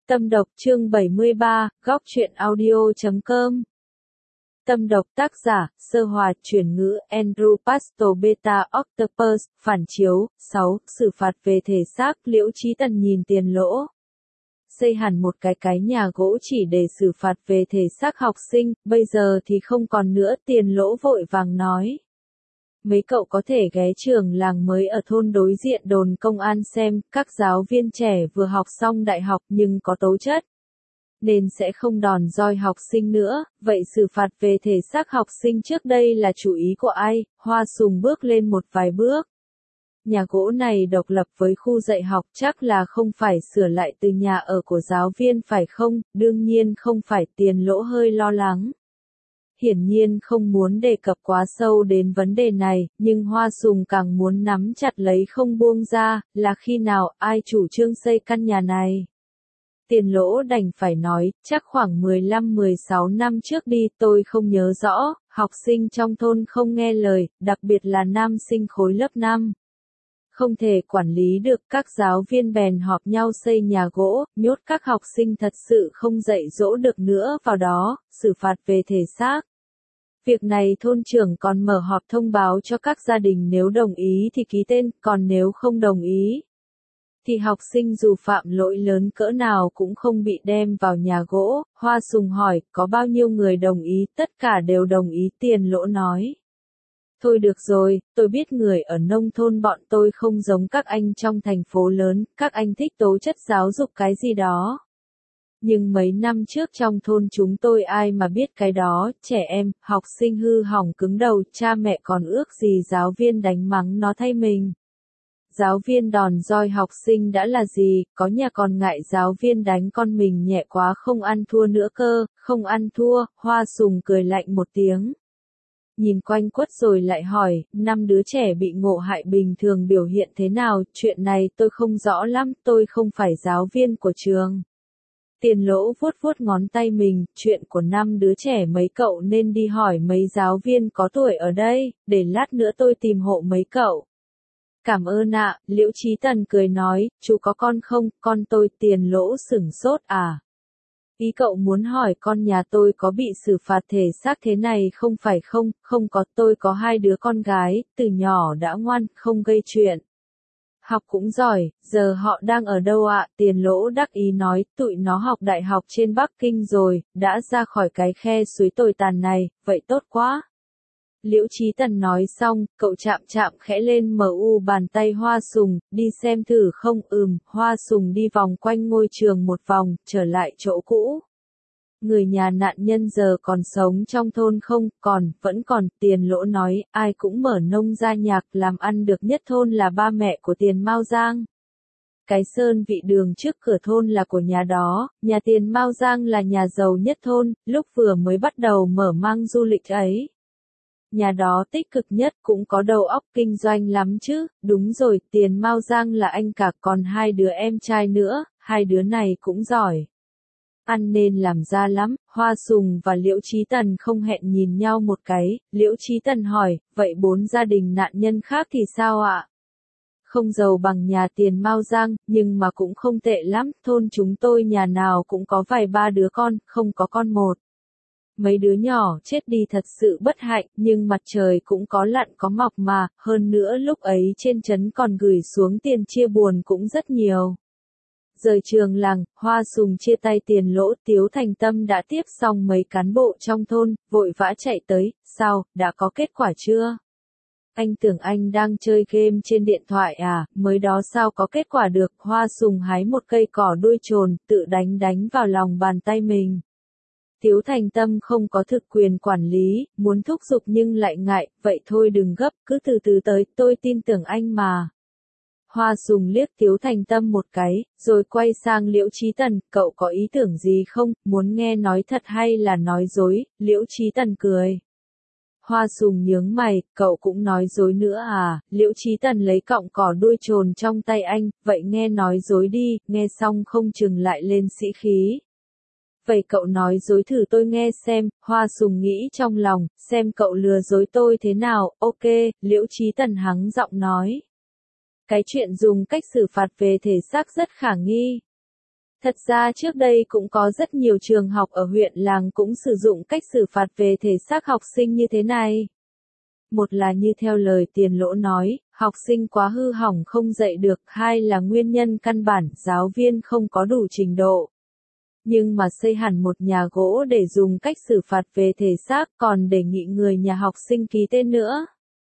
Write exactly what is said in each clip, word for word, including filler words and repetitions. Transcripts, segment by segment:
Tâm độc chương bảy mươi ba, góc truyện audio chấm com. Tâm độc tác giả, Sơ Hòa, chuyển ngữ, Andrew Pastor Beta Octopus, phản chiếu, sáu, xử phạt về thể xác, Liễu Chí Tần nhìn Tiền Lỗ. Xây hẳn một cái cái nhà gỗ chỉ để xử phạt về thể xác học sinh, bây giờ thì không còn nữa, Tiền Lỗ vội vàng nói. Mấy cậu có thể ghé trường làng mới ở thôn đối diện đồn công an xem, các giáo viên trẻ vừa học xong đại học nhưng có tố chất. Nên sẽ không đòn roi học sinh nữa, vậy xử phạt về thể xác học sinh trước đây là chủ ý của ai? Hoa Sùng bước lên một vài bước. Nhà gỗ này độc lập với khu dạy học chắc là không phải sửa lại từ nhà ở của giáo viên phải không? Đương nhiên không phải, Tiền Lỗ hơi lo lắng. Hiển nhiên không muốn đề cập quá sâu đến vấn đề này, nhưng Hoa Sùng càng muốn nắm chặt lấy không buông ra, là khi nào ai chủ trương xây căn nhà này. Tiền Lỗ đành phải nói, chắc khoảng mười lăm mười sáu năm trước đi, tôi không nhớ rõ, học sinh trong thôn không nghe lời, đặc biệt là nam sinh khối lớp năm. Không thể quản lý được, các giáo viên bèn họp nhau xây nhà gỗ, nhốt các học sinh thật sự không dạy dỗ được nữa vào đó, xử phạt về thể xác. Việc này thôn trưởng còn mở họp thông báo cho các gia đình, nếu đồng ý thì ký tên, còn nếu không đồng ý thì học sinh dù phạm lỗi lớn cỡ nào cũng không bị đem vào nhà gỗ. Hoa Sùng hỏi, có bao nhiêu người đồng ý? Tất cả đều đồng ý, Tiền Lỗ nói. Thôi được rồi, tôi biết người ở nông thôn bọn tôi không giống các anh trong thành phố lớn, các anh thích tố chất giáo dục cái gì đó. Nhưng mấy năm trước trong thôn chúng tôi ai mà biết cái đó, trẻ em, học sinh hư hỏng cứng đầu, cha mẹ còn ước gì giáo viên đánh mắng nó thay mình. Giáo viên đòn roi học sinh đã là gì, có nhà còn ngại giáo viên đánh con mình nhẹ quá không ăn thua nữa cơ, không ăn thua. Hoa Sùng cười lạnh một tiếng. Nhìn quanh quất rồi lại hỏi, năm đứa trẻ bị ngộ hại bình thường biểu hiện thế nào, chuyện này tôi không rõ lắm, tôi không phải giáo viên của trường. Tiền Lỗ vuốt vuốt ngón tay mình, chuyện của năm đứa trẻ mấy cậu nên đi hỏi mấy giáo viên có tuổi ở đây, để lát nữa tôi tìm hộ mấy cậu. Cảm ơn ạ, Liễu Chí Tần cười nói, chú có con không? Con tôi. Tiền Lỗ sửng sốt à? Ý cậu muốn hỏi con nhà tôi có bị xử phạt thể xác thế này không phải không? Không có, tôi có hai đứa con gái, từ nhỏ đã ngoan, không gây chuyện. Học cũng giỏi, giờ họ đang ở đâu ạ? Tiền Lỗ đắc ý nói, tụi nó học đại học trên Bắc Kinh rồi, đã ra khỏi cái khe suối tồi tàn này, vậy tốt quá. Liễu Chí Tần nói xong, cậu chạm chạm khẽ lên mờ u bàn tay Hoa Sùng, đi xem thử không? Ừm, Hoa Sùng đi vòng quanh ngôi trường một vòng, trở lại chỗ cũ. Người nhà nạn nhân giờ còn sống trong thôn không? Còn, vẫn còn. Tiền Lỗ nói, ai cũng mở nông gia nhạc, làm ăn được nhất thôn là ba mẹ của Tiền Mao Giang. Cái sơn vị đường trước cửa thôn là của nhà đó, nhà Tiền Mao Giang là nhà giàu nhất thôn, lúc vừa mới bắt đầu mở mang du lịch ấy. Nhà đó tích cực nhất, cũng có đầu óc kinh doanh lắm chứ. Đúng rồi, Tiền Mao Giang là anh cả, còn hai đứa em trai nữa, hai đứa này cũng giỏi. Ăn nên làm ra lắm. Hoa Sùng và Liễu Chí Tần không hẹn nhìn nhau một cái. Liễu Chí Tần hỏi, vậy bốn gia đình nạn nhân khác thì sao ạ? Không giàu bằng nhà Tiền Mao Giang, nhưng mà cũng không tệ lắm, thôn chúng tôi nhà nào cũng có vài ba đứa con, không có con một. Mấy đứa nhỏ chết đi thật sự bất hạnh, nhưng mặt trời cũng có lặn có mọc mà, hơn nữa lúc ấy trên trấn còn gửi xuống tiền chia buồn cũng rất nhiều. Rời trường làng, Hoa Sùng chia tay Tiền Lỗ, Tiếu Thành Tâm đã tiếp xong mấy cán bộ trong thôn, vội vã chạy tới, sao, đã có kết quả chưa? Anh tưởng anh đang chơi game trên điện thoại à, mới đó sao có kết quả được? Hoa Sùng hái một cây cỏ đuôi trồn, tự đánh đánh vào lòng bàn tay mình. Tiếu Thành Tâm không có thực quyền quản lý, muốn thúc giục nhưng lại ngại, vậy thôi đừng gấp, cứ từ từ tới, tôi tin tưởng anh mà. Hoa Sùng liếc Tiếu Thành Tâm một cái, rồi quay sang Liễu Chí Tần, cậu có ý tưởng gì không, muốn nghe nói thật hay là nói dối? Liễu Chí Tần cười. Hoa Sùng nhướng mày, cậu cũng nói dối nữa à? Liễu Chí Tần lấy cọng cỏ đuôi trồn trong tay anh, vậy nghe nói dối đi, nghe xong không chừng lại lên sĩ khí. Vậy cậu nói dối thử tôi nghe xem. Hoa Sùng nghĩ trong lòng, xem cậu lừa dối tôi thế nào. Ok, Liễu Chí Tần hắng giọng nói. Cái chuyện dùng cách xử phạt về thể xác rất khả nghi. Thật ra trước đây cũng có rất nhiều trường học ở huyện làng cũng sử dụng cách xử phạt về thể xác học sinh như thế này. Một là như theo lời Tiền Lỗ nói, học sinh quá hư hỏng không dạy được, hai là nguyên nhân căn bản, giáo viên không có đủ trình độ. Nhưng mà xây hẳn một nhà gỗ để dùng cách xử phạt về thể xác, còn đề nghị người nhà học sinh ký tên nữa.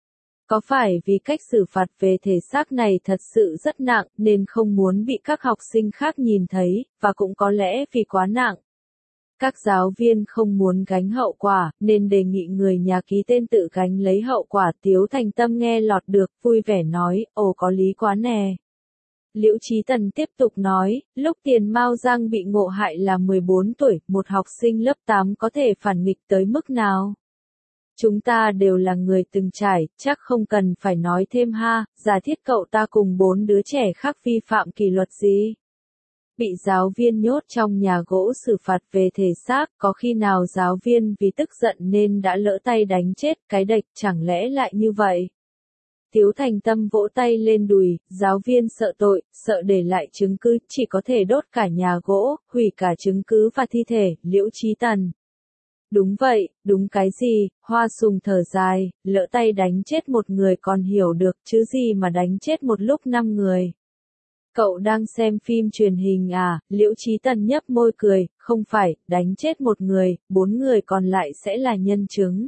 Có phải vì cách xử phạt về thể xác này thật sự rất nặng nên không muốn bị các học sinh khác nhìn thấy, và cũng có lẽ vì quá nặng. Các giáo viên không muốn gánh hậu quả, nên đề nghị người nhà ký tên tự gánh lấy hậu quả. Tiếu Thành Tâm nghe lọt được, vui vẻ nói, ồ có lý quá nè. Liễu Chí Tần tiếp tục nói, lúc Tiền Mao Giang bị ngộ hại là mười bốn tuổi, một học sinh lớp tám có thể phản nghịch tới mức nào? Chúng ta đều là người từng trải, chắc không cần phải nói thêm ha, giả thiết cậu ta cùng bốn đứa trẻ khác vi phạm kỷ luật gì? Bị giáo viên nhốt trong nhà gỗ xử phạt về thể xác, có khi nào giáo viên vì tức giận nên đã lỡ tay đánh chết cái đệch, chẳng lẽ lại như vậy? Tiếu Thành Tâm vỗ tay lên đùi, giáo viên sợ tội, sợ để lại chứng cứ, chỉ có thể đốt cả nhà gỗ, hủy cả chứng cứ và thi thể. Liễu Chí Tần. Đúng vậy, đúng cái gì? Hoa Sùng thở dài, lỡ tay đánh chết một người còn hiểu được chứ gì mà đánh chết một lúc năm người. Cậu đang xem phim truyền hình à? Liễu Chí Tần nhấp môi cười, không phải, đánh chết một người, bốn người còn lại sẽ là nhân chứng.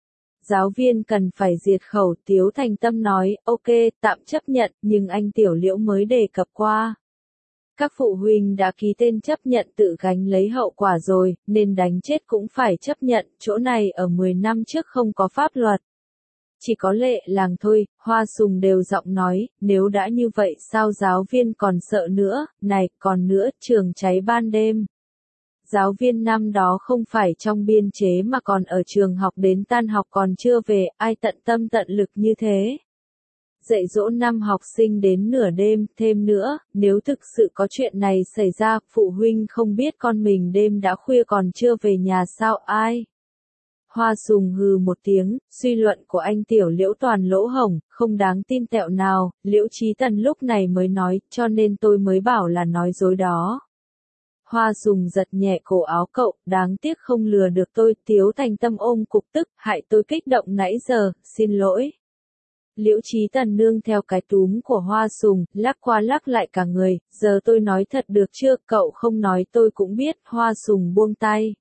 Giáo viên cần phải diệt khẩu. Tiếu Thành Tâm nói, ok, tạm chấp nhận, nhưng anh Tiểu Liễu mới đề cập qua. Các phụ huynh đã ký tên chấp nhận tự gánh lấy hậu quả rồi, nên đánh chết cũng phải chấp nhận, chỗ này ở mười năm trước không có pháp luật. Chỉ có lệ làng thôi. Hoa Sùng đều giọng nói, nếu đã như vậy sao giáo viên còn sợ nữa, này, còn nữa, trường cháy ban đêm. Giáo viên năm đó không phải trong biên chế mà còn ở trường học đến tan học còn chưa về, ai tận tâm tận lực như thế. Dạy dỗ năm học sinh đến nửa đêm, thêm nữa, nếu thực sự có chuyện này xảy ra, phụ huynh không biết con mình đêm đã khuya còn chưa về nhà sao ai? Hoa Sùng hừ một tiếng, suy luận của anh Tiểu Liễu toàn lỗ hổng, không đáng tin tẹo nào. Liễu Chí Tần lúc này mới nói, cho nên tôi mới bảo là nói dối đó. Hoa Sùng giật nhẹ cổ áo cậu, đáng tiếc không lừa được tôi. Tiếu Thành Tâm ôm cục tức, hại tôi kích động nãy giờ, xin lỗi. Liễu Chí Tần nương theo cái túm của Hoa Sùng, lắc qua lắc lại cả người, giờ tôi nói thật được chưa, cậu không nói tôi cũng biết. Hoa Sùng buông tay.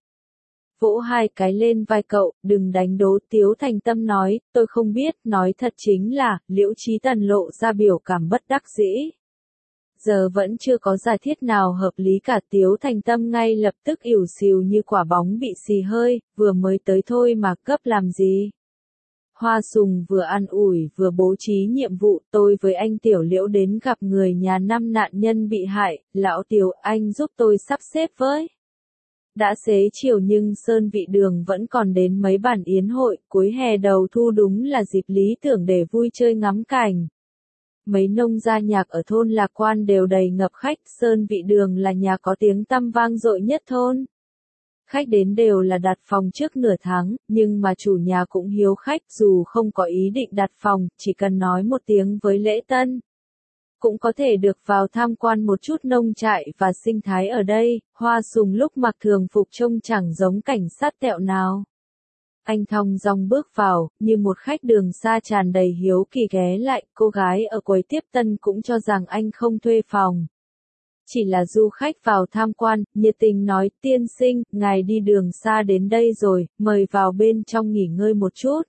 Vỗ hai cái lên vai cậu, đừng đánh đố. Tiếu Thành Tâm nói, tôi không biết, nói thật chính là. Liễu Chí Tần lộ ra biểu cảm bất đắc dĩ. Giờ vẫn chưa có giả thiết nào hợp lý cả. Tiếu Thành Tâm ngay lập tức ỉu xìu như quả bóng bị xì hơi, vừa mới tới thôi mà cấp làm gì. Hoa Sùng vừa an ủi vừa bố trí nhiệm vụ, tôi với anh Tiểu Liễu đến gặp người nhà năm nạn nhân bị hại, lão Tiếu anh giúp tôi sắp xếp với. Đã xế chiều nhưng Sơn Vị Đường vẫn còn đến mấy bản yến hội, cuối hè đầu thu đúng là dịp lý tưởng để vui chơi ngắm cảnh. Mấy nông gia nhạc ở thôn Lạc Quan đều đầy ngập khách, Sơn Vị Đường là nhà có tiếng tăm vang dội nhất thôn. Khách đến đều là đặt phòng trước nửa tháng, nhưng mà chủ nhà cũng hiếu khách, dù không có ý định đặt phòng, chỉ cần nói một tiếng với lễ tân. Cũng có thể được vào tham quan một chút nông trại và sinh thái ở đây. Hoa Sùng lúc mặc thường phục trông chẳng giống cảnh sát tẹo nào. Anh thong dong bước vào, như một khách đường xa tràn đầy hiếu kỳ ghé lại, cô gái ở quầy tiếp tân cũng cho rằng anh không thuê phòng. Chỉ là du khách vào tham quan, nhiệt tình nói, tiên sinh, ngài đi đường xa đến đây rồi, mời vào bên trong nghỉ ngơi một chút.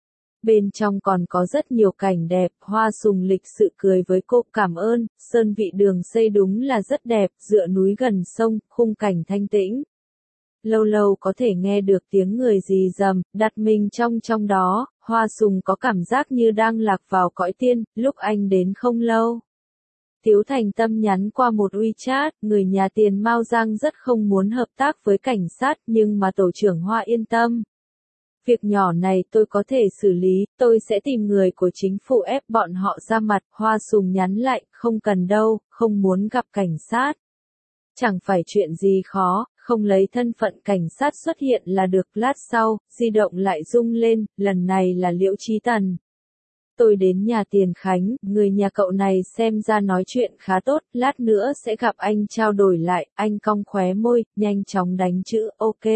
Bên trong còn có rất nhiều cảnh đẹp. Hoa Sùng lịch sự cười với cô, cảm ơn. Sơn Vị Đường xây đúng là rất đẹp, dựa núi gần sông, khung cảnh thanh tĩnh. Lâu lâu có thể nghe được tiếng người rì rầm, đặt mình trong trong đó. Hoa Sùng có cảm giác như đang lạc vào cõi tiên. Lúc anh đến không lâu, Tiếu Thành Tâm nhắn qua một WeChat, người nhà Tiền Mao Giang rất không muốn hợp tác với cảnh sát, nhưng mà tổ trưởng Hoa yên tâm. Việc nhỏ này tôi có thể xử lý, tôi sẽ tìm người của chính phủ ép bọn họ ra mặt. Hoa Sùng nhắn lại, không cần đâu, không muốn gặp cảnh sát. Chẳng phải chuyện gì khó, không lấy thân phận cảnh sát xuất hiện là được. Lát sau, di động lại rung lên, lần này là Liễu Chí Tần. Tôi đến nhà Tiền Khánh, người nhà cậu này xem ra nói chuyện khá tốt, lát nữa sẽ gặp anh trao đổi lại, anh cong khóe môi, nhanh chóng đánh chữ ok.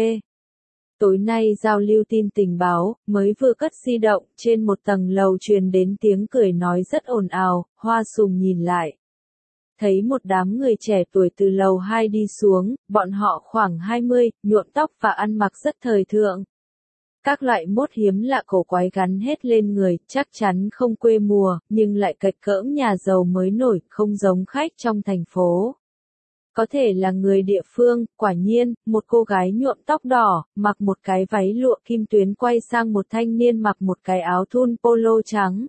Tối nay giao lưu tin tình báo, mới vừa cất di động, trên một tầng lầu truyền đến tiếng cười nói rất ồn ào, Hoa Sùng nhìn lại. Thấy một đám người trẻ tuổi từ lầu hai đi xuống, bọn họ khoảng hai mươi, nhuộm tóc và ăn mặc rất thời thượng. Các loại mốt hiếm lạ cổ quái gắn hết lên người, chắc chắn không quê mùa, nhưng lại cạch cỡm nhà giàu mới nổi, không giống khách trong thành phố. Có thể là người địa phương, quả nhiên, một cô gái nhuộm tóc đỏ, mặc một cái váy lụa kim tuyến quay sang một thanh niên mặc một cái áo thun polo trắng.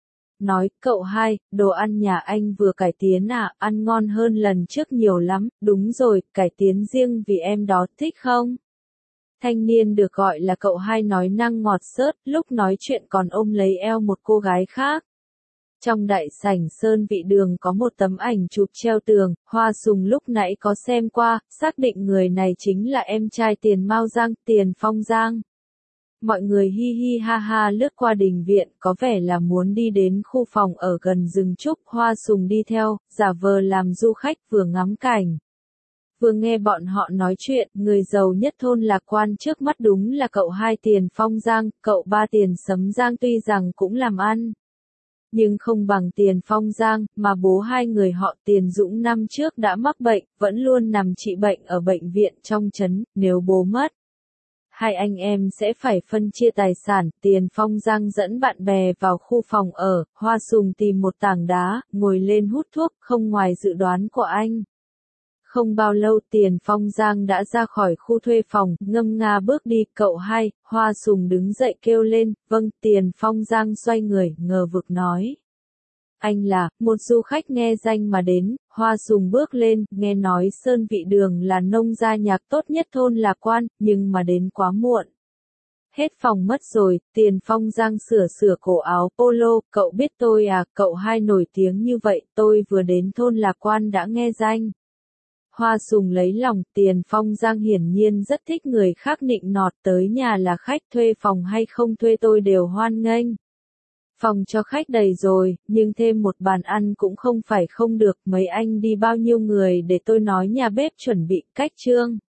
Nói, cậu hai, đồ ăn nhà anh vừa cải tiến à, ăn ngon hơn lần trước nhiều lắm, đúng rồi, cải tiến riêng vì em đó, thích không? Thanh niên được gọi là cậu hai nói năng ngọt xớt, lúc nói chuyện còn ôm lấy eo một cô gái khác. Trong đại sảnh Sơn Vị Đường có một tấm ảnh chụp treo tường, Hoa Sùng lúc nãy có xem qua, xác định người này chính là em trai Tiền Mao Giang, Tiền Phong Giang. Mọi người hi hi ha ha lướt qua đình viện, có vẻ là muốn đi đến khu phòng ở gần rừng trúc, Hoa Sùng đi theo, giả vờ làm du khách vừa ngắm cảnh. Vừa nghe bọn họ nói chuyện, người giàu nhất thôn Lạc Quan trước mắt đúng là cậu hai Tiền Phong Giang, cậu ba Tiền Sấm Giang tuy rằng cũng làm ăn. Nhưng không bằng Tiền Phong Giang, mà bố hai người họ Tiền Dũng năm trước đã mắc bệnh, vẫn luôn nằm trị bệnh ở bệnh viện trong trấn, nếu bố mất. Hai anh em sẽ phải phân chia tài sản, Tiền Phong Giang dẫn bạn bè vào khu phòng ở, Hoa Sùng tìm một tảng đá, ngồi lên hút thuốc, không ngoài dự đoán của anh. Không bao lâu Tiền Phong Giang đã ra khỏi khu thuê phòng, ngâm nga bước đi, cậu hai, Hoa Sùng đứng dậy kêu lên, vâng, Tiền Phong Giang xoay người, ngờ vực nói. Anh là, một du khách nghe danh mà đến, Hoa Sùng bước lên, nghe nói Sơn Vị Đường là nông gia nhạc tốt nhất thôn Lạc Quan, nhưng mà đến quá muộn. Hết phòng mất rồi, Tiền Phong Giang sửa sửa cổ áo polo, cậu biết tôi à, cậu hai nổi tiếng như vậy, tôi vừa đến thôn Lạc Quan đã nghe danh. Hoa Sùng lấy lòng, Tiền Phong Giang hiển nhiên rất thích người khác nịnh nọt, tới nhà là khách, thuê phòng hay không thuê tôi đều hoan nghênh. Phòng cho khách đầy rồi, nhưng thêm một bàn ăn cũng không phải không được, mấy anh đi bao nhiêu người để tôi nói nhà bếp chuẩn bị cách trương.